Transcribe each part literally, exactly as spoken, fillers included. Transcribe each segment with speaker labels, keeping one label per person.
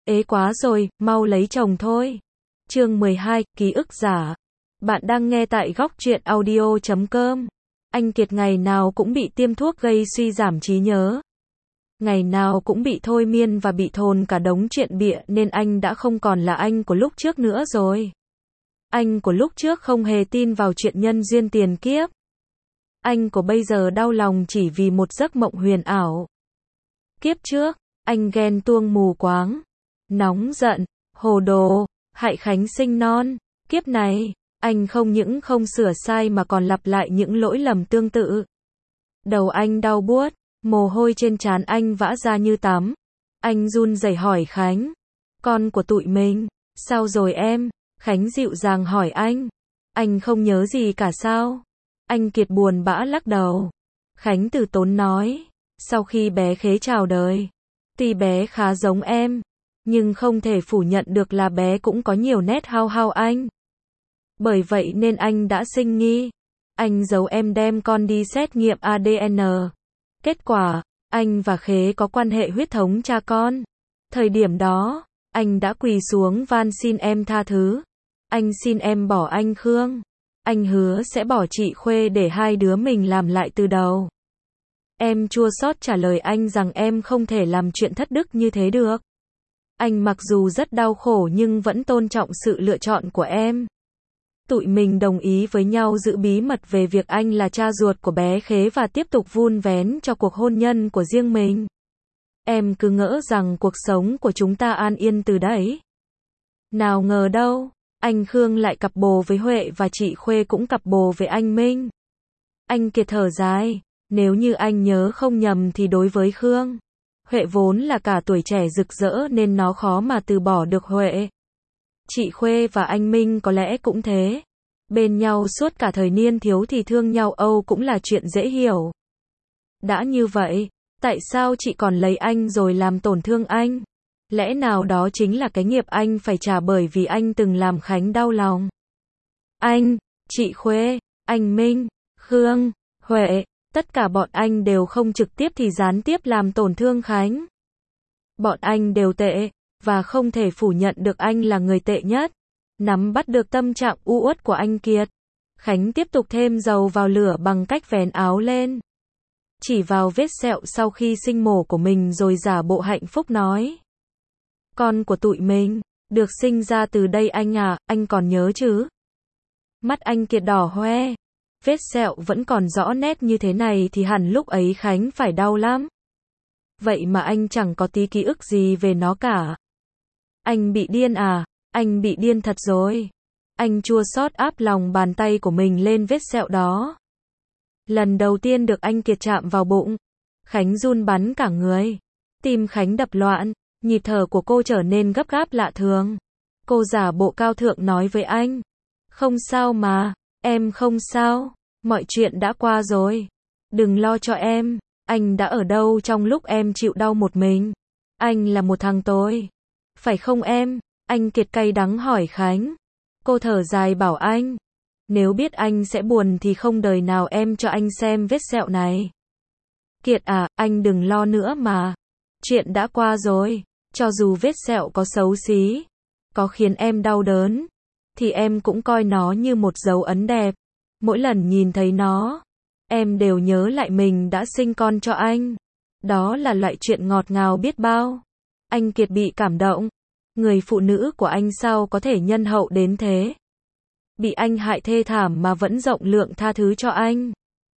Speaker 1: Ế quá rồi, mau lấy chồng thôi. Chương mười hai, ký ức giả. Bạn đang nghe tại góc truyện audio chấm com. Anh Kiệt ngày nào cũng bị tiêm thuốc gây suy giảm trí nhớ. Ngày nào cũng bị thôi miên và bị thồn cả đống chuyện bịa nên anh đã không còn là anh của lúc trước nữa rồi. Anh của lúc trước không hề tin vào chuyện nhân duyên tiền kiếp. Anh của bây giờ đau lòng chỉ vì một giấc mộng huyền ảo. Kiếp trước, anh ghen tuông mù quáng, nóng giận, hồ đồ, hại Khánh sinh non. Kiếp này, anh không những không sửa sai mà còn lặp lại những lỗi lầm tương tự. Đầu anh đau buốt, mồ hôi trên trán anh vã ra như tắm. Anh run rẩy hỏi Khánh, con của tụi mình, sao rồi em? Khánh dịu dàng hỏi anh, anh không nhớ gì cả sao? Anh Kiệt buồn bã lắc đầu. Khánh từ tốn nói, sau khi bé Khế chào đời, tuy bé khá giống em, nhưng không thể phủ nhận được là bé cũng có nhiều nét hao hao anh. Bởi vậy nên anh đã sinh nghi. Anh giấu em đem con đi xét nghiệm a đê en. Kết quả, anh và Khế có quan hệ huyết thống cha con. Thời điểm đó, anh đã quỳ xuống van xin em tha thứ. Anh xin em bỏ anh Khương. Anh hứa sẽ bỏ chị Khuê để hai đứa mình làm lại từ đầu. Em chua xót trả lời anh rằng em không thể làm chuyện thất đức như thế được. Anh mặc dù rất đau khổ nhưng vẫn tôn trọng sự lựa chọn của em. Tụi mình đồng ý với nhau giữ bí mật về việc anh là cha ruột của bé Khế và tiếp tục vun vén cho cuộc hôn nhân của riêng mình. Em cứ ngỡ rằng cuộc sống của chúng ta an yên từ đấy. Nào ngờ đâu, anh Khương lại cặp bồ với Huệ và chị Khuê cũng cặp bồ với anh Minh. Anh Kiệt thở dài, nếu như anh nhớ không nhầm thì đối với Khương, Huệ vốn là cả tuổi trẻ rực rỡ nên nó khó mà từ bỏ được Huệ. Chị Khuê và anh Minh có lẽ cũng thế. Bên nhau suốt cả thời niên thiếu thì thương nhau âu cũng là chuyện dễ hiểu. Đã như vậy, tại sao chị còn lấy anh rồi làm tổn thương anh? Lẽ nào đó chính là cái nghiệp anh phải trả bởi vì anh từng làm Khánh đau lòng? Anh, chị Khuê, anh Minh, Khương, Huệ, tất cả bọn anh đều không trực tiếp thì gián tiếp làm tổn thương Khánh. Bọn anh đều tệ, và không thể phủ nhận được anh là người tệ nhất. Nắm bắt được tâm trạng u uất của anh Kiệt, Khánh tiếp tục thêm dầu vào lửa bằng cách vén áo lên, chỉ vào vết sẹo sau khi sinh mổ của mình rồi giả bộ hạnh phúc nói, con của tụi mình, được sinh ra từ đây anh à, anh còn nhớ chứ? Mắt anh Kiệt đỏ hoe, vết sẹo vẫn còn rõ nét như thế này thì hẳn lúc ấy Khánh phải đau lắm. Vậy mà anh chẳng có tí ký ức gì về nó cả. Anh bị điên à? Anh bị điên thật rồi. Anh chua xót áp lòng bàn tay của mình lên vết sẹo đó. Lần đầu tiên được anh Kiệt chạm vào bụng, Khánh run bắn cả người. Tim Khánh đập loạn, nhịp thở của cô trở nên gấp gáp lạ thường. Cô giả bộ cao thượng nói với anh, không sao mà, em không sao, mọi chuyện đã qua rồi. Đừng lo cho em, anh đã ở đâu trong lúc em chịu đau một mình. Anh là một thằng tồi. Phải không em? Anh Kiệt cay đắng hỏi Khánh. Cô thở dài bảo anh, nếu biết anh sẽ buồn thì không đời nào em cho anh xem vết sẹo này. Kiệt à, anh đừng lo nữa mà. Chuyện đã qua rồi, cho dù vết sẹo có xấu xí, có khiến em đau đớn, thì em cũng coi nó như một dấu ấn đẹp. Mỗi lần nhìn thấy nó, em đều nhớ lại mình đã sinh con cho anh. Đó là loại chuyện ngọt ngào biết bao. Anh Kiệt bị cảm động. Người phụ nữ của anh sao có thể nhân hậu đến thế? Bị anh hại thê thảm mà vẫn rộng lượng tha thứ cho anh.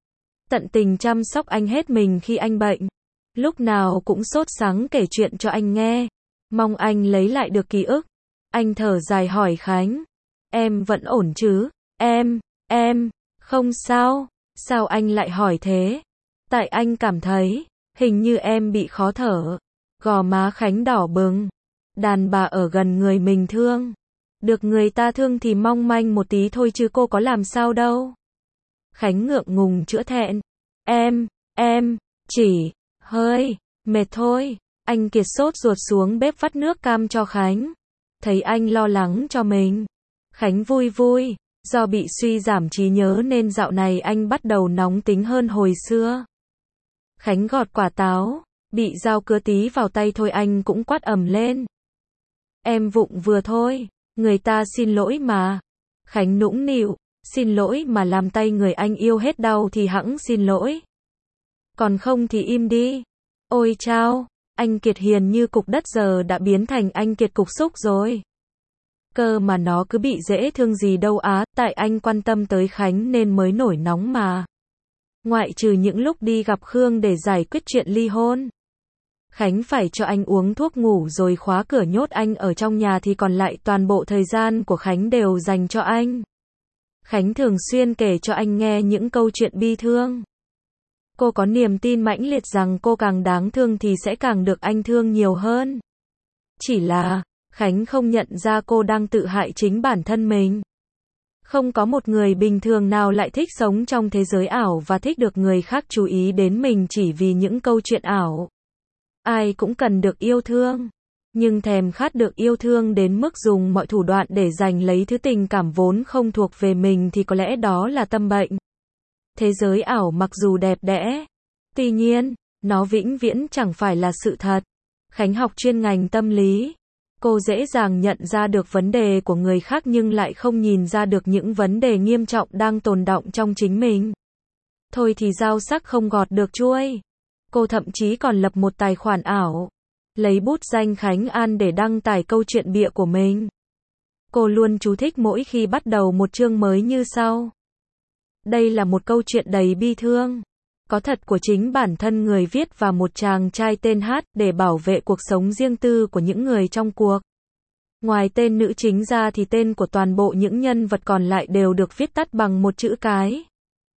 Speaker 1: Tận tình chăm sóc anh hết mình khi anh bệnh. Lúc nào cũng sốt sắng kể chuyện cho anh nghe. Mong anh lấy lại được ký ức. Anh thở dài hỏi Khánh. Em vẫn ổn chứ? Em, em, không sao. Sao anh lại hỏi thế? Tại anh cảm thấy, hình như em bị khó thở. Gò má Khánh đỏ bừng. Đàn bà ở gần người mình thương. Được người ta thương thì mong manh một tí thôi chứ cô có làm sao đâu. Khánh ngượng ngùng chữa thẹn. Em, em, chỉ, hơi, mệt thôi. Anh Kiệt sốt ruột xuống bếp vắt nước cam cho Khánh. Thấy anh lo lắng cho mình. Khánh vui vui. Do bị suy giảm trí nhớ nên dạo này anh bắt đầu nóng tính hơn hồi xưa. Khánh gọt quả táo. Bị dao cứa tí vào tay thôi anh cũng quát ầm lên. Em vụng vừa thôi, người ta xin lỗi mà. Khánh nũng nịu, xin lỗi mà làm tay người anh yêu hết đau thì hẵng xin lỗi. Còn không thì im đi. Ôi chao, anh Kiệt hiền như cục đất giờ đã biến thành anh Kiệt cục xúc rồi. Cơ mà nó cứ bị dễ thương gì đâu á, tại anh quan tâm tới Khánh nên mới nổi nóng mà. Ngoại trừ những lúc đi gặp Khương để giải quyết chuyện ly hôn. Khánh phải cho anh uống thuốc ngủ rồi khóa cửa nhốt anh ở trong nhà thì còn lại toàn bộ thời gian của Khánh đều dành cho anh. Khánh thường xuyên kể cho anh nghe những câu chuyện bi thương. Cô có niềm tin mãnh liệt rằng cô càng đáng thương thì sẽ càng được anh thương nhiều hơn. Chỉ là, Khánh không nhận ra cô đang tự hại chính bản thân mình. Không có một người bình thường nào lại thích sống trong thế giới ảo và thích được người khác chú ý đến mình chỉ vì những câu chuyện ảo. Ai cũng cần được yêu thương. Nhưng thèm khát được yêu thương đến mức dùng mọi thủ đoạn để giành lấy thứ tình cảm vốn không thuộc về mình thì có lẽ đó là tâm bệnh. Thế giới ảo mặc dù đẹp đẽ, tuy nhiên, nó vĩnh viễn chẳng phải là sự thật. Khánh học chuyên ngành tâm lý. Cô dễ dàng nhận ra được vấn đề của người khác nhưng lại không nhìn ra được những vấn đề nghiêm trọng đang tồn đọng trong chính mình. Thôi thì dao sắc không gọt được chuôi. Cô thậm chí còn lập một tài khoản ảo, lấy bút danh Khánh An để đăng tải câu chuyện bịa của mình. Cô luôn chú thích mỗi khi bắt đầu một chương mới như sau. Đây là một câu chuyện đầy bi thương, có thật của chính bản thân người viết và một chàng trai tên Hát để bảo vệ cuộc sống riêng tư của những người trong cuộc. Ngoài tên nữ chính ra thì tên của toàn bộ những nhân vật còn lại đều được viết tắt bằng một chữ cái.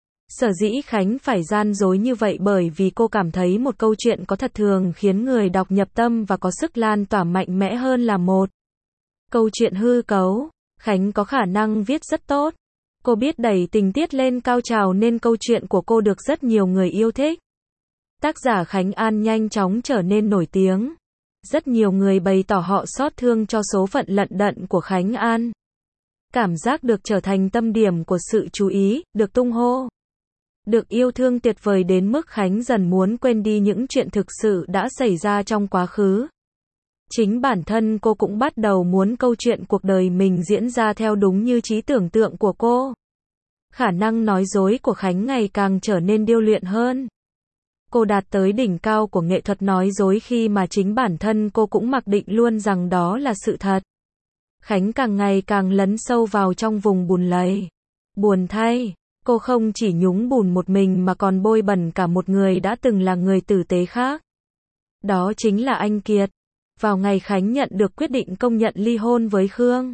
Speaker 1: Sở dĩ Khánh phải gian dối như vậy bởi vì cô cảm thấy một câu chuyện có thật thường khiến người đọc nhập tâm và có sức lan tỏa mạnh mẽ hơn là một câu chuyện hư cấu. Khánh có khả năng viết rất tốt. Cô biết đẩy tình tiết lên cao trào nên câu chuyện của cô được rất nhiều người yêu thích. Tác giả Khánh An nhanh chóng trở nên nổi tiếng. Rất nhiều người bày tỏ họ xót thương cho số phận lận đận của Khánh An. Cảm giác được trở thành tâm điểm của sự chú ý, được tung hô, được yêu thương tuyệt vời đến mức Khánh dần muốn quên đi những chuyện thực sự đã xảy ra trong quá khứ. Chính bản thân cô cũng bắt đầu muốn câu chuyện cuộc đời mình diễn ra theo đúng như trí tưởng tượng của cô. Khả năng nói dối của Khánh ngày càng trở nên điêu luyện hơn. Cô đạt tới đỉnh cao của nghệ thuật nói dối khi mà chính bản thân cô cũng mặc định luôn rằng đó là sự thật. Khánh càng ngày càng lấn sâu vào trong vùng bùn lầy. Buồn thay, cô không chỉ nhúng bùn một mình mà còn bôi bẩn cả một người đã từng là người tử tế khác. Đó chính là anh Kiệt. Vào ngày Khánh nhận được quyết định công nhận ly hôn với Khương,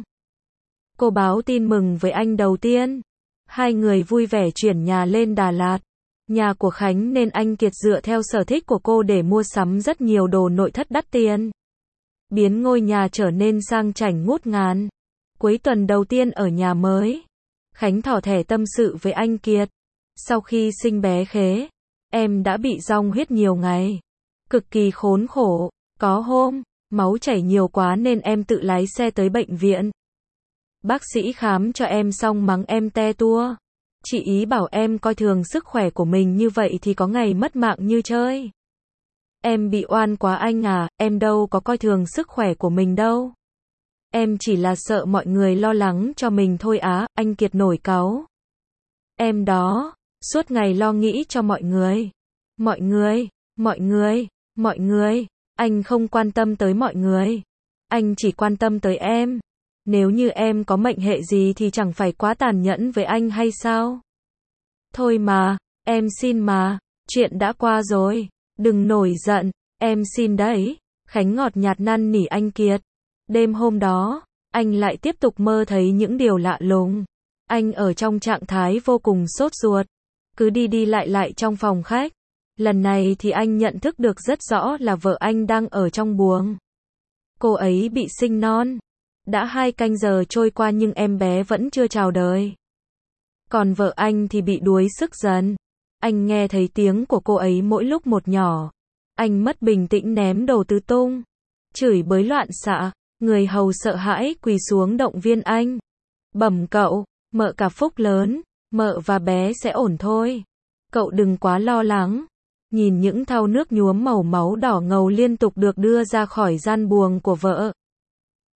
Speaker 1: cô báo tin mừng với anh đầu tiên. Hai người vui vẻ chuyển nhà lên Đà Lạt, nhà của Khánh, nên anh Kiệt dựa theo sở thích của cô để mua sắm rất nhiều đồ nội thất đắt tiền, biến ngôi nhà trở nên sang chảnh ngút ngàn. Cuối tuần đầu tiên ở nhà mới, Khánh thỏ thẻ tâm sự với anh Kiệt. Sau khi sinh bé Khế, em đã bị dong huyết nhiều ngày, cực kỳ khốn khổ. Có hôm, máu chảy nhiều quá nên em tự lái xe tới bệnh viện. Bác sĩ khám cho em xong mắng em te tua. Chị ý bảo em coi thường sức khỏe của mình như vậy thì có ngày mất mạng như chơi. Em bị oan quá anh à, em đâu có coi thường sức khỏe của mình đâu. Em chỉ là sợ mọi người lo lắng cho mình thôi á, anh Kiệt nổi cáu. Em đó, suốt ngày lo nghĩ cho mọi người. Mọi người, mọi người, mọi người. Anh không quan tâm tới mọi người. Anh chỉ quan tâm tới em. Nếu như em có mệnh hệ gì thì chẳng phải quá tàn nhẫn với anh hay sao? Thôi mà, em xin mà, chuyện đã qua rồi. Đừng nổi giận, em xin đấy. Khánh ngọt nhạt năn nỉ anh Kiệt. Đêm hôm đó, anh lại tiếp tục mơ thấy những điều lạ lùng. Anh ở trong trạng thái vô cùng sốt ruột, cứ đi đi lại lại trong phòng khách. Lần này thì anh nhận thức được rất rõ là vợ anh đang ở trong buồng. Cô ấy bị sinh non. Đã hai canh giờ trôi qua nhưng em bé vẫn chưa chào đời. Còn vợ anh thì bị đuối sức dần. Anh nghe thấy tiếng của cô ấy mỗi lúc một nhỏ. Anh mất bình tĩnh ném đồ tứ tung, chửi bới loạn xạ. Người hầu sợ hãi quỳ xuống động viên anh. Bẩm cậu, mợ cả phúc lớn, mợ và bé sẽ ổn thôi. Cậu đừng quá lo lắng. Nhìn những thau nước nhuốm màu máu đỏ ngầu liên tục được đưa ra khỏi gian buồng của vợ,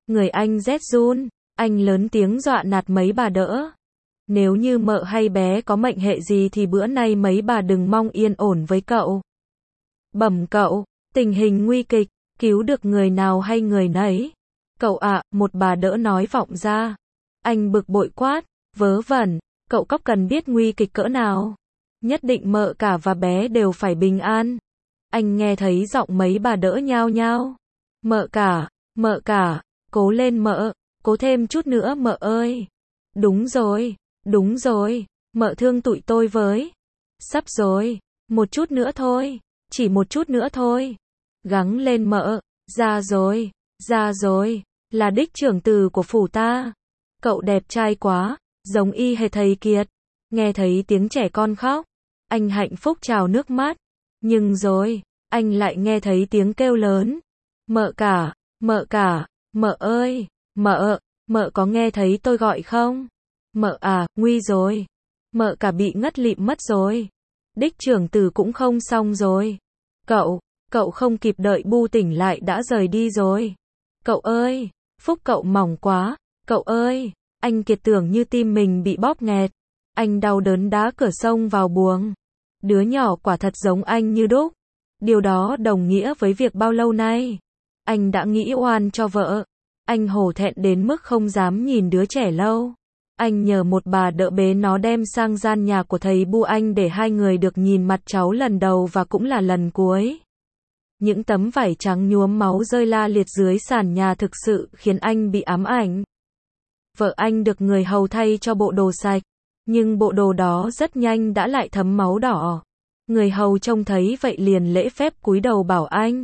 Speaker 1: Người anh rét run, anh lớn tiếng dọa nạt mấy bà đỡ. Nếu như mợ hay bé có mệnh hệ gì thì bữa nay mấy bà đừng mong yên ổn với cậu. Bẩm cậu, tình hình nguy kịch, cứu được người nào hay người nấy. Cậu ạ, một bà đỡ nói vọng ra. Anh bực bội quát, vớ vẩn, cậu cóc cần biết nguy kịch cỡ nào. Nhất định mợ cả và bé đều phải bình an. Anh nghe thấy giọng mấy bà đỡ nhao nhao. Mợ cả, mợ cả, cố lên mợ, cố thêm chút nữa mợ ơi. Đúng rồi, đúng rồi, mợ thương tụi tôi với. Sắp rồi, một chút nữa thôi, chỉ một chút nữa thôi. Gắng lên mợ, ra rồi, ra rồi, là đích trưởng tử của phủ ta. Cậu đẹp trai quá, giống y hệt thầy Kiệt. Nghe thấy tiếng trẻ con khóc, anh hạnh phúc trào nước mắt. Nhưng rồi, anh lại nghe thấy tiếng kêu lớn. Mợ cả, mợ cả, mợ ơi, mợ, mợ có nghe thấy tôi gọi không? Mợ à, nguy rồi. Mợ cả bị ngất lịm mất rồi. Đích trưởng tử cũng không xong rồi. Cậu, cậu không kịp đợi bu tỉnh lại đã rời đi rồi. Cậu ơi, phúc cậu mỏng quá. Cậu ơi, anh Kiệt tưởng như tim mình bị bóp nghẹt. Anh đau đớn đá cửa sông vào buồng. Đứa nhỏ quả thật giống anh như đúc. Điều đó đồng nghĩa với việc bao lâu nay anh đã nghĩ oan cho vợ. Anh hổ thẹn đến mức không dám nhìn đứa trẻ lâu. Anh nhờ một bà đỡ bế nó đem sang gian nhà của thầy Bu anh để hai người được nhìn mặt cháu lần đầu và cũng là lần cuối. Những tấm vải trắng nhuốm máu rơi la liệt dưới sàn nhà thực sự khiến anh bị ám ảnh. Vợ anh được người hầu thay cho bộ đồ sạch, nhưng bộ đồ đó rất nhanh đã lại thấm máu đỏ. Người hầu trông thấy vậy liền lễ phép cúi đầu bảo anh.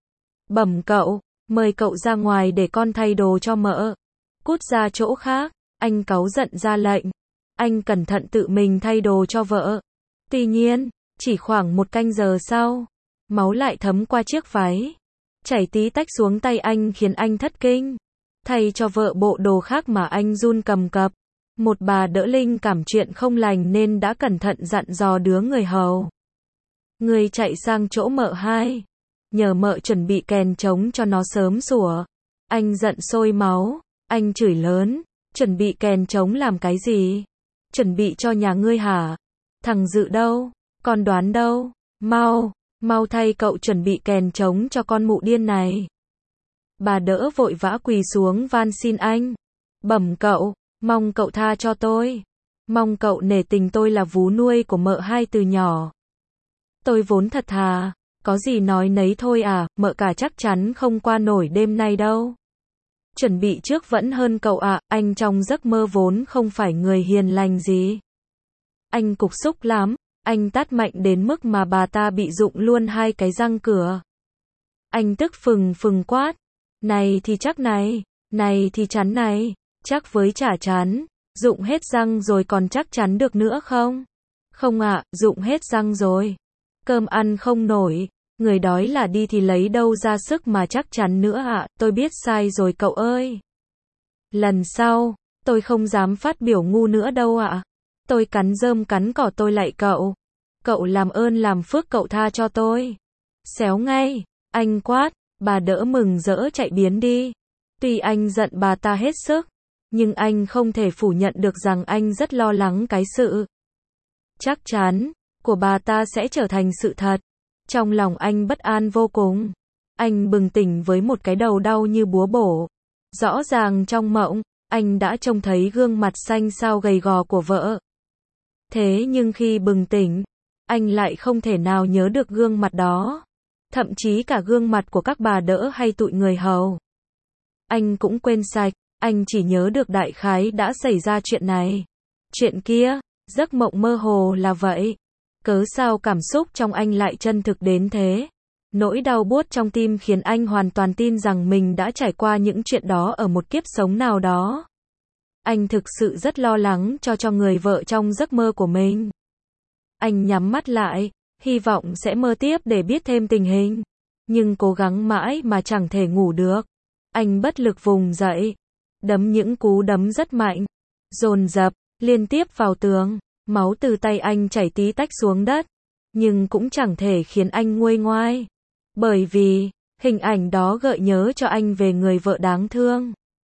Speaker 1: Bẩm cậu, mời cậu ra ngoài để con thay đồ cho mợ. Cút ra chỗ khác, anh cáu giận ra lệnh. Anh cẩn thận tự mình thay đồ cho vợ. Tuy nhiên, chỉ khoảng một canh giờ sau, máu lại thấm qua chiếc váy. Chảy tí tách xuống tay anh khiến anh thất kinh. Thay cho vợ bộ đồ khác mà anh run cầm cập. Một bà đỡ linh cảm chuyện không lành nên đã cẩn thận dặn dò đứa người hầu. Người chạy sang chỗ mợ hai. Nhờ mợ chuẩn bị kèn trống cho nó sớm sủa. Anh giận sôi máu. Anh chửi lớn. Chuẩn bị kèn trống làm cái gì? Chuẩn bị cho nhà ngươi hả? Thằng Dự đâu? Con Đoán đâu? Mau, mau thay cậu chuẩn bị kèn trống cho con mụ điên này. Bà đỡ vội vã quỳ xuống van xin anh. Bẩm cậu, mong cậu tha cho tôi. Mong cậu nể tình tôi là vú nuôi của mợ hai từ nhỏ. Tôi vốn thật thà, có gì nói nấy thôi à, mợ cả chắc chắn không qua nổi đêm nay đâu. Chuẩn bị trước vẫn hơn cậu ạ, à, anh trong giấc mơ vốn không phải người hiền lành gì. Anh cục xúc lắm, anh tát mạnh đến mức mà bà ta bị rụng luôn hai cái răng cửa. Anh tức phừng phừng quát. Này thì chắc này, này thì chắn này, chắc với chả chắn, rụng hết răng rồi còn chắc chắn được nữa không? Không ạ, à, rụng hết răng rồi. Cơm ăn không nổi, người đói là đi thì lấy đâu ra sức mà chắc chắn nữa ạ, à, tôi biết sai rồi cậu ơi. Lần sau, tôi không dám phát biểu ngu nữa đâu ạ. À. Tôi cắn rơm cắn cỏ tôi lạy cậu. Cậu làm ơn làm phước cậu tha cho tôi. Xéo ngay, anh quát, bà đỡ mừng rỡ chạy biến đi. Tuy anh giận bà ta hết sức, nhưng anh không thể phủ nhận được rằng anh rất lo lắng cái sự chắc chắn của bà ta sẽ trở thành sự thật. Trong lòng anh bất an vô cùng. Anh bừng tỉnh với một cái đầu đau như búa bổ. Rõ ràng trong mộng, anh đã trông thấy gương mặt xanh xao gầy gò của vợ. Thế nhưng khi bừng tỉnh, anh lại không thể nào nhớ được gương mặt đó. Thậm chí cả gương mặt của các bà đỡ hay tụi người hầu. Anh cũng quên sạch, anh chỉ nhớ được đại khái đã xảy ra chuyện này. Chuyện kia, giấc mộng mơ hồ là vậy. Cớ sao cảm xúc trong anh lại chân thực đến thế? Nỗi đau buốt trong tim khiến anh hoàn toàn tin rằng mình đã trải qua những chuyện đó ở một kiếp sống nào đó. Anh thực sự rất lo lắng cho cho người vợ trong giấc mơ của mình. Anh nhắm mắt lại, hy vọng sẽ mơ tiếp để biết thêm tình hình. Nhưng cố gắng mãi mà chẳng thể ngủ được. Anh bất lực vùng dậy, đấm những cú đấm rất mạnh, dồn dập, liên tiếp vào tường. Máu từ tay anh chảy tí tách xuống đất, nhưng cũng chẳng thể khiến anh nguôi ngoai. Bởi vì, hình ảnh đó gợi nhớ cho anh về người vợ đáng thương.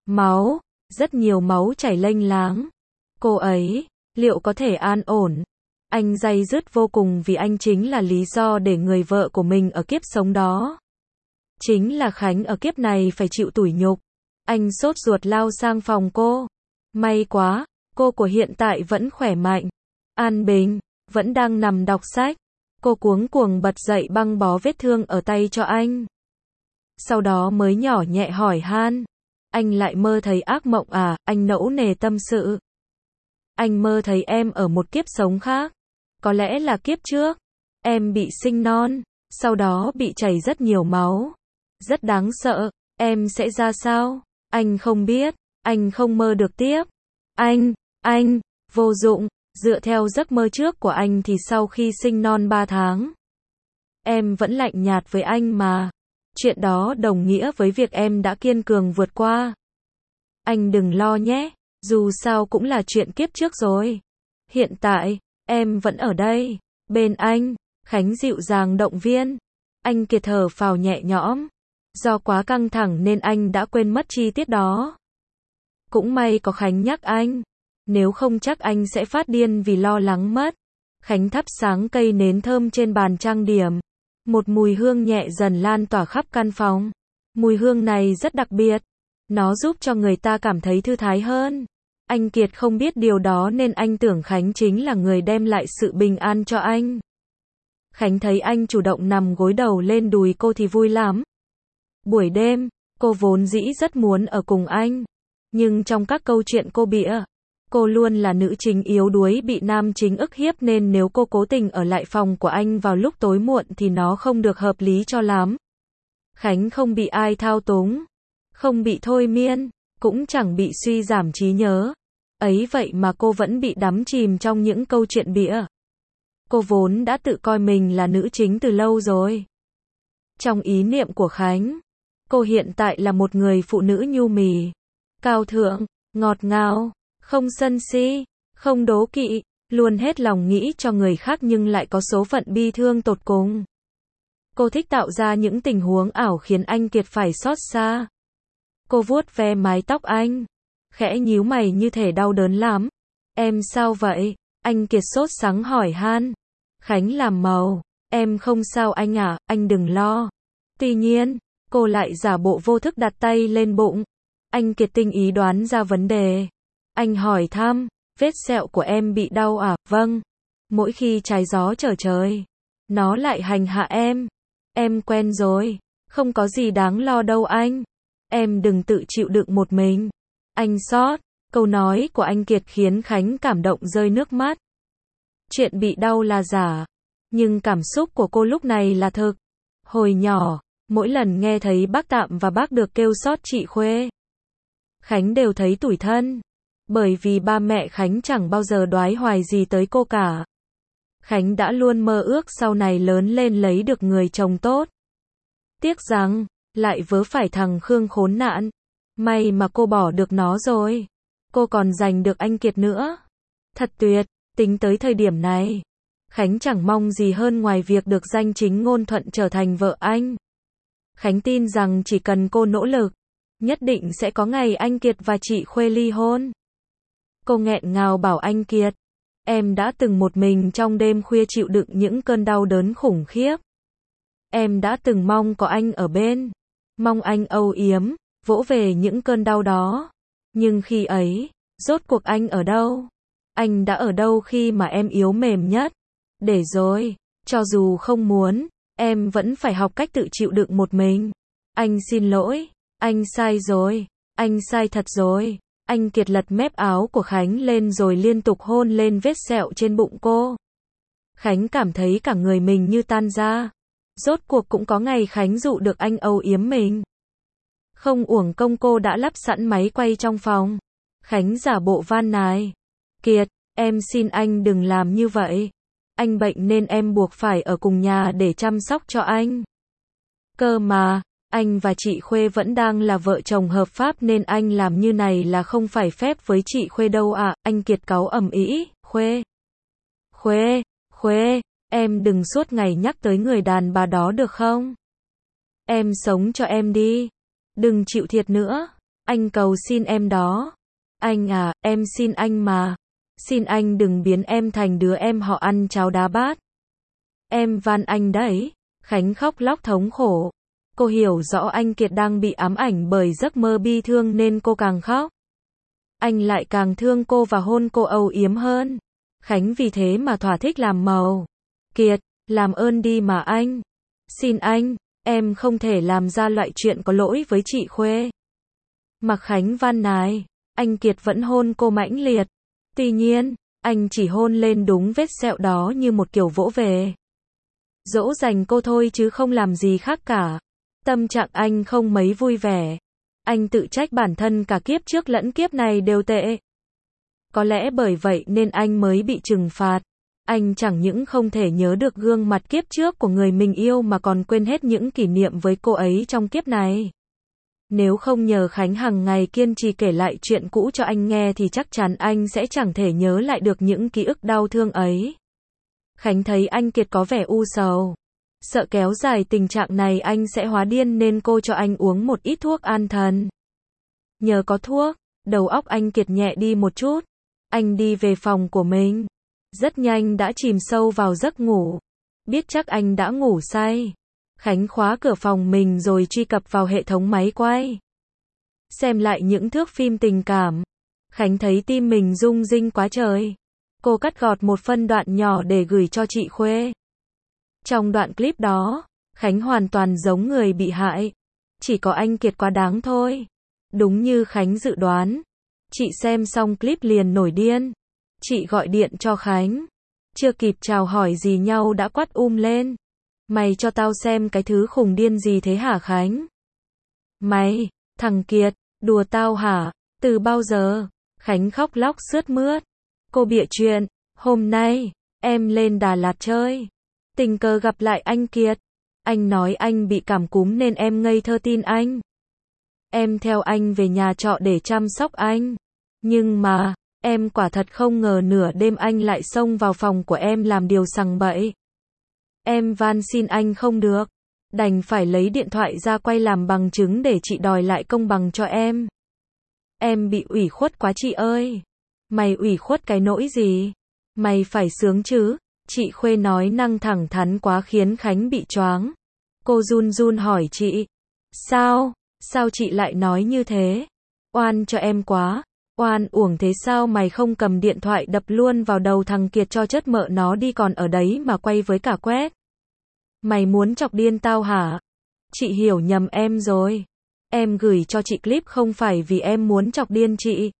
Speaker 1: Máu, rất nhiều máu chảy lênh láng. Cô ấy, liệu có thể an ổn? Anh day dứt vô cùng vì anh chính là lý do để người vợ của mình ở kiếp sống đó. Chính là Khánh ở kiếp này phải chịu tủi nhục. Anh sốt ruột lao sang phòng cô. May quá, cô của hiện tại vẫn khỏe mạnh. An bình, vẫn đang nằm đọc sách. Cô cuống cuồng bật dậy băng bó vết thương ở tay cho anh. Sau đó mới nhỏ nhẹ hỏi han. Anh lại mơ thấy ác mộng à? Anh nẫu nề tâm sự. Anh mơ thấy em ở một kiếp sống khác. Có lẽ là kiếp trước. Em bị sinh non, sau đó bị chảy rất nhiều máu. Rất đáng sợ. Em sẽ ra sao? Anh không biết. Anh không mơ được tiếp. Anh, anh, vô dụng. Dựa theo giấc mơ trước của anh thì sau khi sinh non ba tháng, em vẫn lạnh nhạt với anh mà. Chuyện đó đồng nghĩa với việc em đã kiên cường vượt qua. Anh đừng lo nhé, dù sao cũng là chuyện kiếp trước rồi. Hiện tại, em vẫn ở đây, bên anh. Khánh dịu dàng động viên. Anh Kiệt thở phào nhẹ nhõm. Do quá căng thẳng nên anh đã quên mất chi tiết đó. Cũng may có Khánh nhắc anh. Nếu không chắc anh sẽ phát điên vì lo lắng mất. Khánh thắp sáng cây nến thơm trên bàn trang điểm. Một mùi hương nhẹ dần lan tỏa khắp căn phòng. Mùi hương này rất đặc biệt. Nó giúp cho người ta cảm thấy thư thái hơn. Anh Kiệt không biết điều đó nên anh tưởng Khánh chính là người đem lại sự bình an cho anh. Khánh thấy anh chủ động nằm gối đầu lên đùi cô thì vui lắm. Buổi đêm, cô vốn dĩ rất muốn ở cùng anh. Nhưng trong các câu chuyện cô bịa, cô luôn là nữ chính yếu đuối bị nam chính ức hiếp nên nếu cô cố tình ở lại phòng của anh vào lúc tối muộn thì nó không được hợp lý cho lắm. Khánh không bị ai thao túng, không bị thôi miên, cũng chẳng bị suy giảm trí nhớ. Ấy vậy mà cô vẫn bị đắm chìm trong những câu chuyện bịa. Cô vốn đã tự coi mình là nữ chính từ lâu rồi. Trong ý niệm của Khánh, cô hiện tại là một người phụ nữ nhu mì, cao thượng, ngọt ngào, không sân si, không đố kỵ, luôn hết lòng nghĩ cho người khác nhưng lại có số phận bi thương tột cùng. Cô thích tạo ra những tình huống ảo khiến anh Kiệt phải xót xa. Cô vuốt ve mái tóc anh, khẽ nhíu mày như thể đau đớn lắm. Em sao vậy? Anh Kiệt sốt sắng hỏi han. Khánh làm màu. Em không sao anh à, anh đừng lo. Tuy nhiên, cô lại giả bộ vô thức đặt tay lên bụng. Anh Kiệt tinh ý đoán ra vấn đề. Anh hỏi thăm, vết sẹo của em bị đau à? Vâng. Mỗi khi trái gió trở trời, nó lại hành hạ em. Em quen rồi, không có gì đáng lo đâu anh. Em đừng tự chịu đựng một mình. Anh xót. Câu nói của anh Kiệt khiến Khánh cảm động rơi nước mắt. Chuyện bị đau là giả, nhưng cảm xúc của cô lúc này là thực. Hồi nhỏ, mỗi lần nghe thấy bác Tạm và bác Được kêu sót chị Khuê, Khánh đều thấy tủi thân. Bởi vì ba mẹ Khánh chẳng bao giờ đoái hoài gì tới cô cả. Khánh đã luôn mơ ước sau này lớn lên lấy được người chồng tốt. Tiếc rằng, lại vớ phải thằng Khương khốn nạn. May mà cô bỏ được nó rồi. Cô còn giành được anh Kiệt nữa. Thật tuyệt, tính tới thời điểm này, Khánh chẳng mong gì hơn ngoài việc được danh chính ngôn thuận trở thành vợ anh. Khánh tin rằng chỉ cần cô nỗ lực, nhất định sẽ có ngày anh Kiệt và chị Khuê ly hôn. Cô nghẹn ngào bảo anh Kiệt, em đã từng một mình trong đêm khuya chịu đựng những cơn đau đớn khủng khiếp. Em đã từng mong có anh ở bên, mong anh âu yếm, vỗ về những cơn đau đó. Nhưng khi ấy, rốt cuộc anh ở đâu? Anh đã ở đâu khi mà em yếu mềm nhất? Để rồi, cho dù không muốn, em vẫn phải học cách tự chịu đựng một mình. Anh xin lỗi, anh sai rồi, anh sai thật rồi. Anh Kiệt lật mép áo của Khánh lên rồi liên tục hôn lên vết sẹo trên bụng cô. Khánh cảm thấy cả người mình như tan ra. Rốt cuộc cũng có ngày Khánh dụ được anh âu yếm mình. Không uổng công cô đã lắp sẵn máy quay trong phòng. Khánh giả bộ van nài. Kiệt, em xin anh đừng làm như vậy. Anh bệnh nên em buộc phải ở cùng nhà để chăm sóc cho anh. Cơ mà, anh và chị Khuê vẫn đang là vợ chồng hợp pháp nên anh làm như này là không phải phép với chị Khuê đâu ạ. À. Anh Kiệt cáu ầm ĩ. Khuê, Khuê, Khuê, em đừng suốt ngày nhắc tới người đàn bà đó được không? Em sống cho em đi. Đừng chịu thiệt nữa. Anh cầu xin em đó. Anh à, em xin anh mà. Xin anh đừng biến em thành đứa em họ ăn cháo đá bát. Em van anh đấy. Khánh khóc lóc thống khổ. Cô hiểu rõ anh Kiệt đang bị ám ảnh bởi giấc mơ bi thương nên cô càng khóc. Anh lại càng thương cô và hôn cô âu yếm hơn. Khánh vì thế mà thỏa thích làm màu. Kiệt, làm ơn đi mà anh. Xin anh, em không thể làm ra loại chuyện có lỗi với chị Khuê. Mặc Khánh van nài, anh Kiệt vẫn hôn cô mãnh liệt. Tuy nhiên, anh chỉ hôn lên đúng vết sẹo đó như một kiểu vỗ về. Dỗ dành cô thôi chứ không làm gì khác cả. Tâm trạng anh không mấy vui vẻ. Anh tự trách bản thân cả kiếp trước lẫn kiếp này đều tệ. Có lẽ bởi vậy nên anh mới bị trừng phạt. Anh chẳng những không thể nhớ được gương mặt kiếp trước của người mình yêu mà còn quên hết những kỷ niệm với cô ấy trong kiếp này. Nếu không nhờ Khánh hàng ngày kiên trì kể lại chuyện cũ cho anh nghe thì chắc chắn anh sẽ chẳng thể nhớ lại được những ký ức đau thương ấy. Khánh thấy anh Kiệt có vẻ u sầu. Sợ kéo dài tình trạng này anh sẽ hóa điên nên cô cho anh uống một ít thuốc an thần. Nhờ có thuốc, đầu óc anh Kiệt nhẹ đi một chút. Anh đi về phòng của mình. Rất nhanh đã chìm sâu vào giấc ngủ. Biết chắc anh đã ngủ say. Khánh khóa cửa phòng mình rồi truy cập vào hệ thống máy quay. Xem lại những thước phim tình cảm. Khánh thấy tim mình rung rinh quá trời. Cô cắt gọt một phân đoạn nhỏ để gửi cho chị Khuê. Trong đoạn clip đó, Khánh hoàn toàn giống người bị hại. Chỉ có anh Kiệt quá đáng thôi. Đúng như Khánh dự đoán. Chị xem xong clip liền nổi điên. Chị gọi điện cho Khánh. Chưa kịp chào hỏi gì nhau đã quát um lên. Mày cho tao xem cái thứ khùng điên gì thế hả Khánh? Mày, thằng Kiệt, đùa tao hả? Từ bao giờ? Khánh khóc lóc sướt mướt. Cô bịa chuyện, hôm nay, em lên Đà Lạt chơi. Tình cờ gặp lại anh Kiệt. Anh nói anh bị cảm cúm nên em ngây thơ tin anh. Em theo anh về nhà trọ để chăm sóc anh. Nhưng mà, em quả thật không ngờ nửa đêm anh lại xông vào phòng của em làm điều sằng bậy. Em van xin anh không được. Đành phải lấy điện thoại ra quay làm bằng chứng để chị đòi lại công bằng cho em. Em bị ủy khuất quá chị ơi. Mày ủy khuất cái nỗi gì? Mày phải sướng chứ. Chị Khuê nói năng thẳng thắn quá khiến Khánh bị choáng. Cô run run hỏi chị. Sao? Sao chị lại nói như thế? Oan cho em quá. Oan uổng thế sao mày không cầm điện thoại đập luôn vào đầu thằng Kiệt cho chất mợ nó đi còn ở đấy mà quay với cả quét. Mày muốn chọc điên tao hả? Chị hiểu nhầm em rồi. Em gửi cho chị clip không phải vì em muốn chọc điên chị.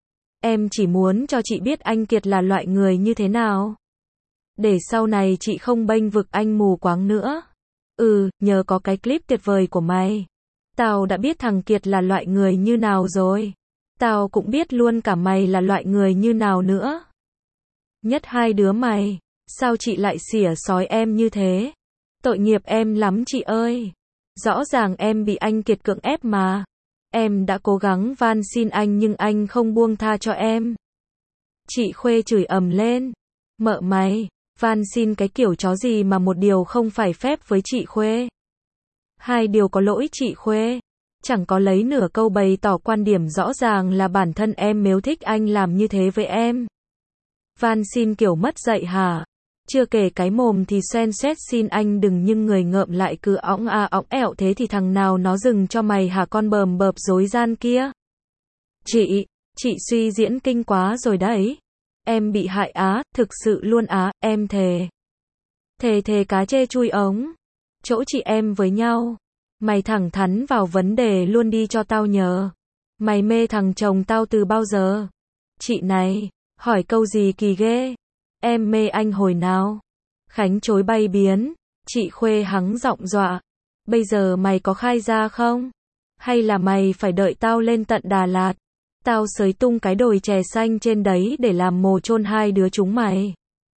Speaker 1: Em chỉ muốn cho chị biết anh Kiệt là loại người như thế nào. Để sau này chị không bênh vực anh mù quáng nữa. Ừ, nhờ có cái clip tuyệt vời của mày. Tao đã biết thằng Kiệt là loại người như nào rồi. Tao cũng biết luôn cả mày là loại người như nào nữa. Nhất hai đứa mày. Sao chị lại xỉa xói em như thế? Tội nghiệp em lắm chị ơi. Rõ ràng em bị anh Kiệt cưỡng ép mà. Em đã cố gắng van xin anh nhưng anh không buông tha cho em. Chị Khuê chửi ầm lên. Mợ mày, van xin cái kiểu chó gì mà một điều không phải phép với chị Khuê. Hai điều có lỗi chị Khuê. Chẳng có lấy nửa câu bày tỏ quan điểm rõ ràng là bản thân em nếu thích anh làm như thế với em. Van xin kiểu mất dạy hả? Chưa kể cái mồm thì xoen xoét xin anh đừng nhưng người ngợm lại cứ õng a õng ẹo thế thì thằng nào nó dừng cho mày hả con bờm bợp dối gian kia? Chị, chị suy diễn kinh quá rồi đấy. Em bị hại á, thực sự luôn á, em thề. Thề thề cá chê chui ống. Chỗ chị em với nhau. Mày thẳng thắn vào vấn đề luôn đi cho tao nhờ. Mày mê thằng chồng tao từ bao giờ? Chị này, hỏi câu gì kỳ ghê? Em mê anh hồi nào? Khánh chối bay biến. Chị Khuê hắng giọng dọa. Bây giờ mày có khai ra không? Hay là mày phải đợi tao lên tận Đà Lạt? Tao xới tung cái đồi chè xanh trên đấy để làm mồ chôn hai đứa chúng mày.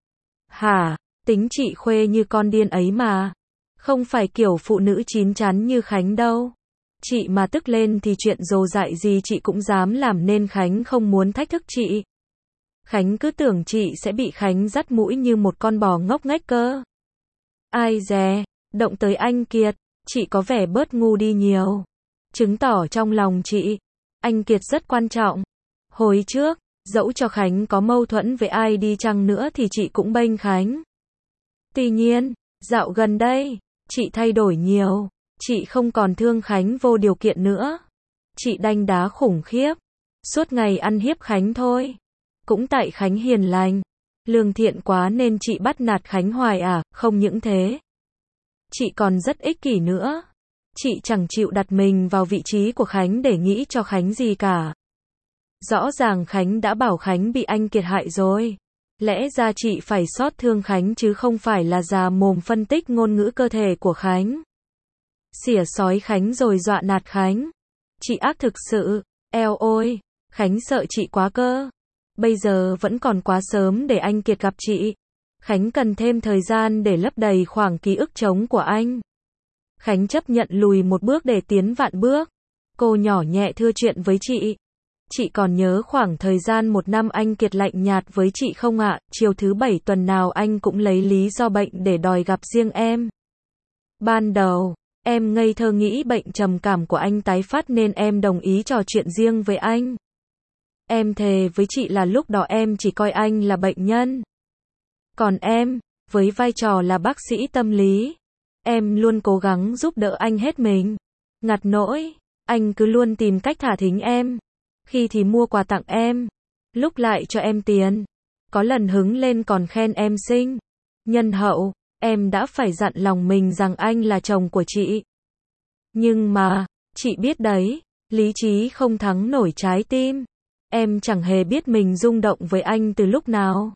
Speaker 1: Hả? Tính chị Khuê như con điên ấy mà. Không phải kiểu phụ nữ chín chắn như Khánh đâu. Chị mà tức lên thì chuyện rồ dại gì chị cũng dám làm nên Khánh không muốn thách thức chị. Khánh cứ tưởng chị sẽ bị Khánh dắt mũi như một con bò ngốc nghếch cơ. Ai dè, động tới anh Kiệt, chị có vẻ bớt ngu đi nhiều. Chứng tỏ trong lòng chị, anh Kiệt rất quan trọng. Hồi trước, dẫu cho Khánh có mâu thuẫn với ai đi chăng nữa thì chị cũng bênh Khánh. Tuy nhiên, dạo gần đây, chị thay đổi nhiều. Chị không còn thương Khánh vô điều kiện nữa. Chị đanh đá khủng khiếp. Suốt ngày ăn hiếp Khánh thôi. Cũng tại Khánh hiền lành, lương thiện quá nên chị bắt nạt Khánh hoài à, không những thế. Chị còn rất ích kỷ nữa. Chị chẳng chịu đặt mình vào vị trí của Khánh để nghĩ cho Khánh gì cả. Rõ ràng Khánh đã bảo Khánh bị anh Kiệt hại rồi. Lẽ ra chị phải xót thương Khánh chứ không phải là già mồm phân tích ngôn ngữ cơ thể của Khánh. Xỉa xói Khánh rồi dọa nạt Khánh. Chị ác thực sự, eo ôi, Khánh sợ chị quá cơ. Bây giờ vẫn còn quá sớm để anh Kiệt gặp chị. Khánh cần thêm thời gian để lấp đầy khoảng ký ức trống của anh. Khánh chấp nhận lùi một bước để tiến vạn bước. Cô nhỏ nhẹ thưa chuyện với chị. Chị còn nhớ khoảng thời gian một năm anh Kiệt lạnh nhạt với chị không ạ? Chiều thứ bảy tuần nào anh cũng lấy lý do bệnh để đòi gặp riêng em. Ban đầu, em ngây thơ nghĩ bệnh trầm cảm của anh tái phát nên em đồng ý trò chuyện riêng với anh. Em thề với chị là lúc đó em chỉ coi anh là bệnh nhân. Còn em, với vai trò là bác sĩ tâm lý, em luôn cố gắng giúp đỡ anh hết mình. Ngặt nỗi, anh cứ luôn tìm cách thả thính em. Khi thì mua quà tặng em, lúc lại cho em tiền. Có lần hứng lên còn khen em xinh, nhân hậu. Em đã phải dặn lòng mình rằng anh là chồng của chị. Nhưng mà, chị biết đấy, lý trí không thắng nổi trái tim. Em chẳng hề biết mình rung động với anh từ lúc nào.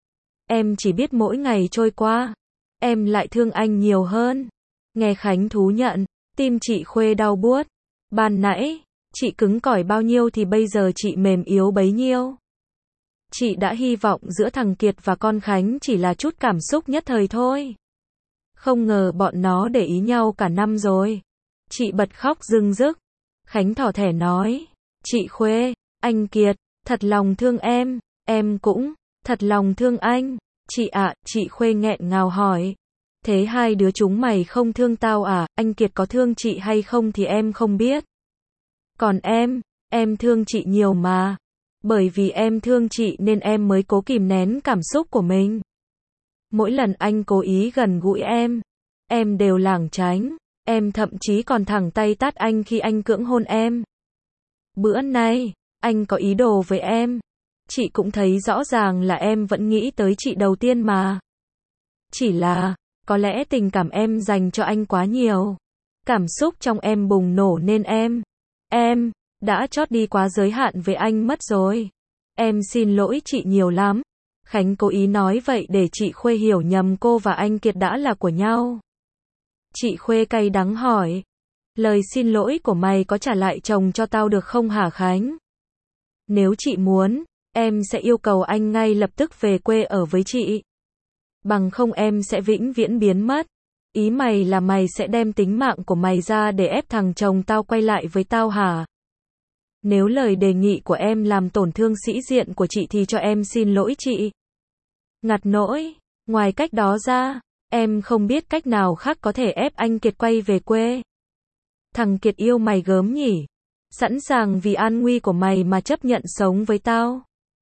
Speaker 1: Em chỉ biết mỗi ngày trôi qua, em lại thương anh nhiều hơn. Nghe Khánh thú nhận, tim chị Khuê đau buốt. Ban nãy, chị cứng cỏi bao nhiêu thì bây giờ chị mềm yếu bấy nhiêu. Chị đã hy vọng giữa thằng Kiệt và con Khánh chỉ là chút cảm xúc nhất thời thôi. Không ngờ bọn nó để ý nhau cả năm rồi. Chị bật khóc rưng rức. Khánh thỏ thẻ nói, chị Khuê, anh Kiệt, thật lòng thương em, em cũng, thật lòng thương anh. Chị ạ, à, chị Khuê nghẹn ngào hỏi. Thế hai đứa chúng mày không thương tao à? Anh Kiệt có thương chị hay không thì em không biết. Còn em, em thương chị nhiều mà. Bởi vì em thương chị nên em mới cố kìm nén cảm xúc của mình. Mỗi lần anh cố ý gần gũi em, em đều lảng tránh. Em thậm chí còn thẳng tay tát anh khi anh cưỡng hôn em. Bữa nay, anh có ý đồ với em. Chị cũng thấy rõ ràng là em vẫn nghĩ tới chị đầu tiên mà. Chỉ là, có lẽ tình cảm em dành cho anh quá nhiều. Cảm xúc trong em bùng nổ nên em, em, đã trót đi quá giới hạn với anh mất rồi. Em xin lỗi chị nhiều lắm. Khánh cố ý nói vậy để chị Khuê hiểu nhầm cô và anh Kiệt đã là của nhau. Chị Khuê cay đắng hỏi. Lời xin lỗi của mày có trả lại chồng cho tao được không hả Khánh? Nếu chị muốn, em sẽ yêu cầu anh ngay lập tức về quê ở với chị. Bằng không em sẽ vĩnh viễn biến mất. Ý mày là mày sẽ đem tính mạng của mày ra để ép thằng chồng tao quay lại với tao hả? Nếu lời đề nghị của em làm tổn thương sĩ diện của chị thì cho em xin lỗi chị. Ngặt nỗi, ngoài cách đó ra, em không biết cách nào khác có thể ép anh Kiệt quay về quê. Thằng Kiệt yêu mày gớm nhỉ? Sẵn sàng vì an nguy của mày mà chấp nhận sống với tao.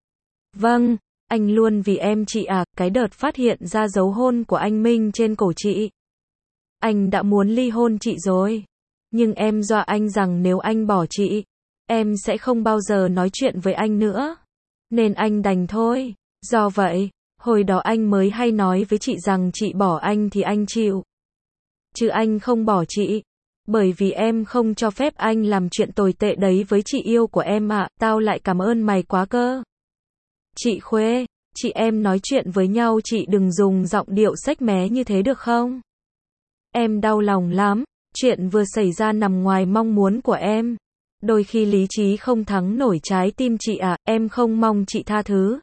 Speaker 1: Vâng, anh luôn vì em chị à. Cái đợt phát hiện ra dấu hôn của anh Minh trên cổ chị, anh đã muốn ly hôn chị rồi. Nhưng em dọa anh rằng nếu anh bỏ chị, em sẽ không bao giờ nói chuyện với anh nữa. Nên anh đành thôi. Do vậy, hồi đó anh mới hay nói với chị rằng chị bỏ anh thì anh chịu. Chứ anh không bỏ chị. Bởi vì em không cho phép anh làm chuyện tồi tệ đấy với chị yêu của em ạ. À. Tao lại cảm ơn mày quá cơ. Chị Khuê, chị em nói chuyện với nhau chị đừng dùng giọng điệu xếch mé như thế được không? Em đau lòng lắm. Chuyện vừa xảy ra nằm ngoài mong muốn của em. Đôi khi lý trí không thắng nổi trái tim chị ạ. À. Em không mong chị tha thứ.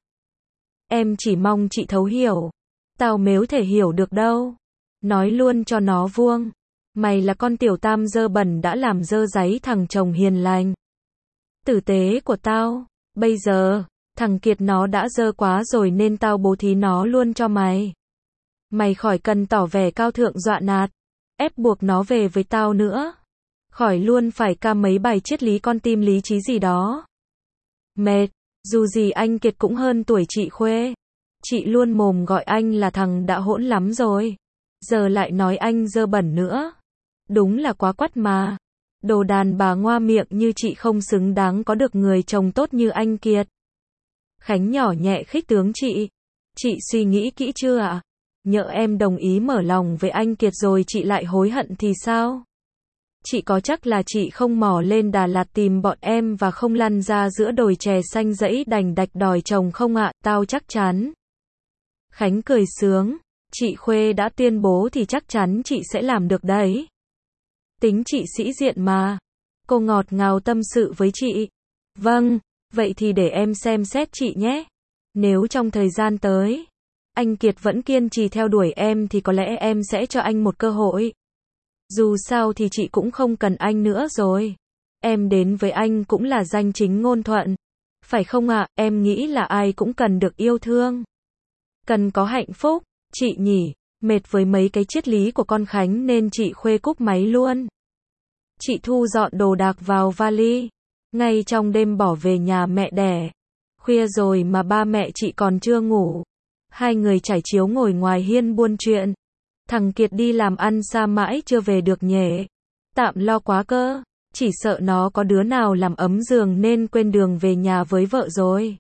Speaker 1: Em chỉ mong chị thấu hiểu. Tao mếu thể hiểu được đâu. Nói luôn cho nó vuông. Mày là con tiểu tam dơ bẩn đã làm dơ dáy thằng chồng hiền lành, tử tế của tao. Bây giờ, thằng Kiệt nó đã dơ quá rồi nên tao bố thí nó luôn cho mày. Mày khỏi cần tỏ vẻ cao thượng dọa nạt, ép buộc nó về với tao nữa. Khỏi luôn phải ca mấy bài triết lý con tim lý trí gì đó. Mệt, dù gì anh Kiệt cũng hơn tuổi chị Khuê. Chị luôn mồm gọi anh là thằng đã hỗn lắm rồi. Giờ lại nói anh dơ bẩn nữa. Đúng là quá quắt mà. Đồ đàn bà ngoa miệng như chị không xứng đáng có được người chồng tốt như anh Kiệt. Khánh nhỏ nhẹ khích tướng chị. Chị suy nghĩ kỹ chưa ạ? Nhỡ em đồng ý mở lòng với anh Kiệt rồi chị lại hối hận thì sao? Chị có chắc là chị không mò lên Đà Lạt tìm bọn em và không lăn ra giữa đồi chè xanh dãy đành đạch đòi chồng không ạ? Tao chắc chắn. Khánh cười sướng. Chị Khuê đã tuyên bố thì chắc chắn chị sẽ làm được đấy. Tính chị sĩ diện mà. Cô ngọt ngào tâm sự với chị. Vâng, vậy thì để em xem xét chị nhé. Nếu trong thời gian tới, anh Kiệt vẫn kiên trì theo đuổi em thì có lẽ em sẽ cho anh một cơ hội. Dù sao thì chị cũng không cần anh nữa rồi. Em đến với anh cũng là danh chính ngôn thuận. Phải không ạ? Em nghĩ là ai cũng cần được yêu thương. Cần có hạnh phúc. Chị nhỉ, mệt với mấy cái triết lý của con Khánh nên chị Khuê cúp máy luôn. Chị thu dọn đồ đạc vào vali. Ngay trong đêm bỏ về nhà mẹ đẻ. Khuya rồi mà ba mẹ chị còn chưa ngủ. Hai người trải chiếu ngồi ngoài hiên buôn chuyện. Thằng Kiệt đi làm ăn xa mãi chưa về được nhỉ. Tạm lo quá cơ. Chỉ sợ nó có đứa nào làm ấm giường nên quên đường về nhà với vợ rồi.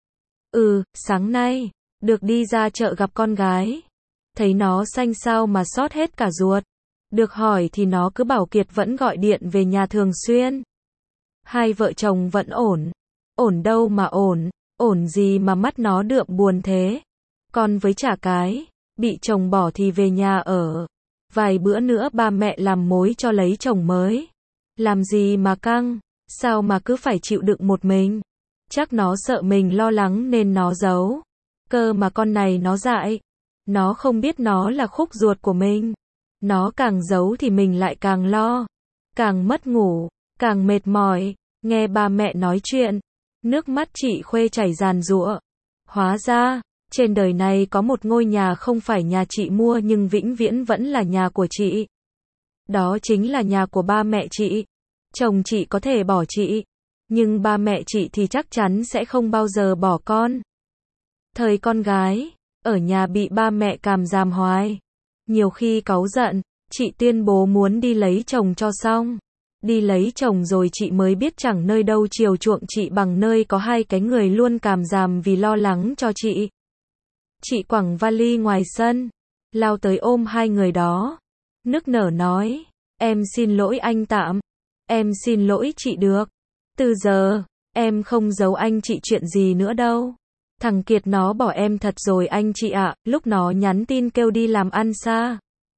Speaker 1: Ừ, sáng nay, được đi ra chợ gặp con gái. Thấy nó xanh xao mà xót hết cả ruột. Được hỏi thì nó cứ bảo Kiệt vẫn gọi điện về nhà thường xuyên. Hai vợ chồng vẫn ổn. Ổn đâu mà ổn. Ổn gì mà mắt nó đượm buồn thế. Con với chả cái. Bị chồng bỏ thì về nhà ở. Vài bữa nữa ba mẹ làm mối cho lấy chồng mới. Làm gì mà căng. Sao mà cứ phải chịu đựng một mình. Chắc nó sợ mình lo lắng nên nó giấu. Cơ mà con này nó dại. Nó không biết nó là khúc ruột của mình. Nó càng giấu thì mình lại càng lo. Càng mất ngủ. Càng mệt mỏi. Nghe ba mẹ nói chuyện. Nước mắt chị Khuê chảy ràn rụa. Hóa ra, trên đời này có một ngôi nhà không phải nhà chị mua nhưng vĩnh viễn vẫn là nhà của chị. Đó chính là nhà của ba mẹ chị. Chồng chị có thể bỏ chị. Nhưng ba mẹ chị thì chắc chắn sẽ không bao giờ bỏ con. Thời con gái, ở nhà bị ba mẹ càm ràm hoài. Nhiều khi cáu giận, chị tuyên bố muốn đi lấy chồng cho xong. Đi lấy chồng rồi chị mới biết chẳng nơi đâu chiều chuộng chị bằng nơi có hai cái người luôn càm ràm vì lo lắng cho chị. Chị quẳng vali ngoài sân, lao tới ôm hai người đó. Nức nở nói, em xin lỗi anh Tạm. Em xin lỗi chị được. Từ giờ, em không giấu anh chị chuyện gì nữa đâu. Thằng Kiệt nó bỏ em thật rồi anh chị ạ, lúc nó nhắn tin kêu đi làm ăn xa.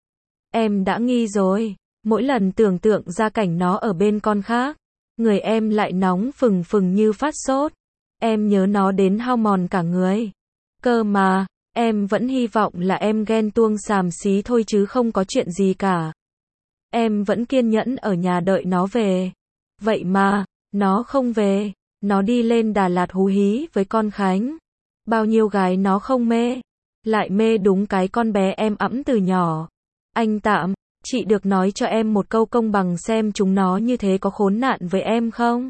Speaker 1: Em đã nghi rồi, mỗi lần tưởng tượng ra cảnh nó ở bên con khác, người em lại nóng phừng phừng như phát sốt. Em nhớ nó đến hao mòn cả người. Cơ mà, em vẫn hy vọng là em ghen tuông xàm xí thôi chứ không có chuyện gì cả. Em vẫn kiên nhẫn ở nhà đợi nó về. Vậy mà, nó không về, nó đi lên Đà Lạt hú hí với con Khánh. Bao nhiêu gái nó không mê, lại mê đúng cái con bé em ẵm từ nhỏ. Anh Tạm, chị được nói cho em một câu công bằng xem chúng nó như thế có khốn nạn với em không?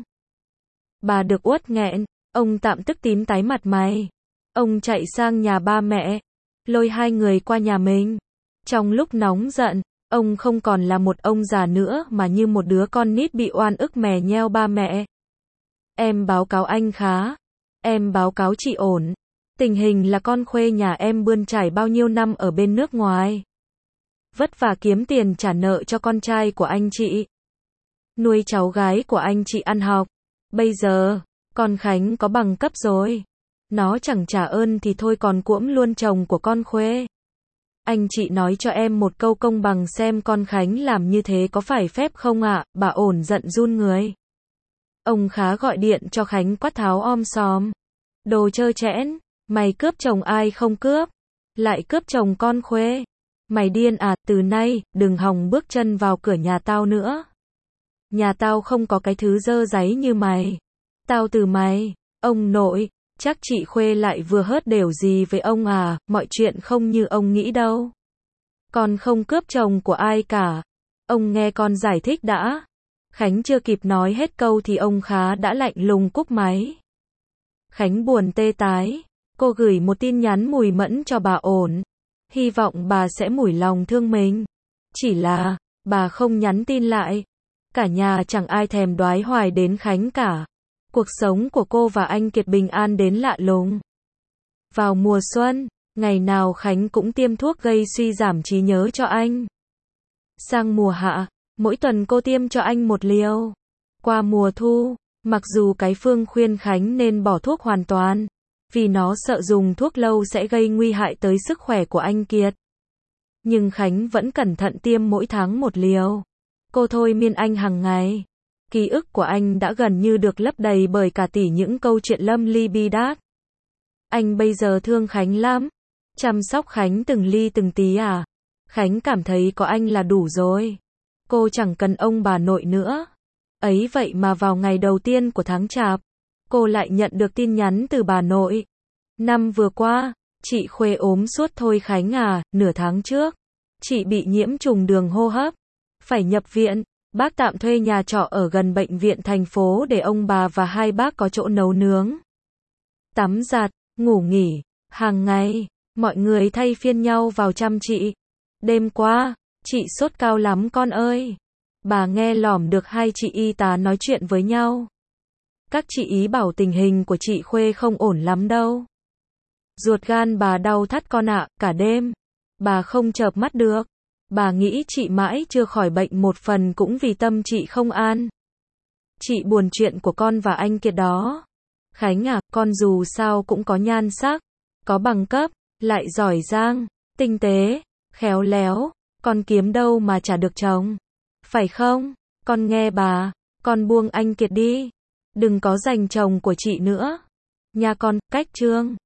Speaker 1: Bà được uất nghẹn, ông Tạm tức tím tái mặt mày. Ông chạy sang nhà ba mẹ, lôi hai người qua nhà mình. Trong lúc nóng giận, ông không còn là một ông già nữa mà như một đứa con nít bị oan ức mè nheo ba mẹ. Em báo cáo anh khá. Em báo cáo chị ổn. Tình hình là con Khuê nhà em bươn trải bao nhiêu năm ở bên nước ngoài. Vất vả kiếm tiền trả nợ cho con trai của anh chị. Nuôi cháu gái của anh chị ăn học. Bây giờ, con Khánh có bằng cấp rồi. Nó chẳng trả ơn thì thôi còn cuỗm luôn chồng của con Khuê. Anh chị nói cho em một câu công bằng xem con Khánh làm như thế có phải phép không ạ? Bà ổn giận run người. Ông Khá gọi điện cho Khánh quát tháo om sòm. Đồ trơ trẽn, mày cướp chồng ai không cướp? Lại cướp chồng con Khuê. Mày điên à, từ nay, đừng hòng bước chân vào cửa nhà tao nữa. Nhà tao không có cái thứ dơ dáy như mày. Tao từ mày, ông nội, chắc chị Khuê lại vừa hớt đều gì với ông à, mọi chuyện không như ông nghĩ đâu. Con không cướp chồng của ai cả. Ông nghe con giải thích đã. Khánh chưa kịp nói hết câu thì ông Khá đã lạnh lùng cúp máy. Khánh buồn tê tái. Cô gửi một tin nhắn mùi mẫn cho bà ổn. Hy vọng bà sẽ mủi lòng thương mình. Chỉ là, bà không nhắn tin lại. Cả nhà chẳng ai thèm đoái hoài đến Khánh cả. Cuộc sống của cô và anh Kiệt bình an đến lạ lùng. Vào mùa xuân, ngày nào Khánh cũng tiêm thuốc gây suy giảm trí nhớ cho anh. Sang mùa hạ, mỗi tuần cô tiêm cho anh một liều. Qua mùa thu, mặc dù cái Phương khuyên Khánh nên bỏ thuốc hoàn toàn, vì nó sợ dùng thuốc lâu sẽ gây nguy hại tới sức khỏe của anh Kiệt. Nhưng Khánh vẫn cẩn thận tiêm mỗi tháng một liều. Cô thôi miên anh hàng ngày. Ký ức của anh đã gần như được lấp đầy bởi cả tỷ những câu chuyện lâm ly bi đát. Anh bây giờ thương Khánh lắm. Chăm sóc Khánh từng ly từng tí à. Khánh cảm thấy có anh là đủ rồi. Cô chẳng cần ông bà nội nữa. Ấy vậy mà vào ngày đầu tiên của tháng Chạp, cô lại nhận được tin nhắn từ bà nội. Năm vừa qua, chị Khuê ốm suốt thôi Khánh à, nửa tháng trước. Chị bị nhiễm trùng đường hô hấp. Phải nhập viện. Bác tạm thuê nhà trọ ở gần bệnh viện thành phố để ông bà và hai bác có chỗ nấu nướng. Tắm giặt, ngủ nghỉ, hàng ngày, mọi người thay phiên nhau vào chăm chị. Đêm qua, chị sốt cao lắm con ơi. Bà nghe lỏm được hai chị y tá nói chuyện với nhau. Các chị ý bảo tình hình của chị Khuê không ổn lắm đâu. Ruột gan bà đau thắt con ạ, cả đêm. Bà không chợp mắt được. Bà nghĩ chị mãi chưa khỏi bệnh một phần cũng vì tâm chị không an. Chị buồn chuyện của con và anh Kiệt đó. Khánh à, con dù sao cũng có nhan sắc, có bằng cấp, lại giỏi giang, tinh tế, khéo léo, con kiếm đâu mà chả được chồng. Phải không? Con nghe bà, con buông anh Kiệt đi. Đừng có giành chồng của chị nữa. Nhà con, cách chương.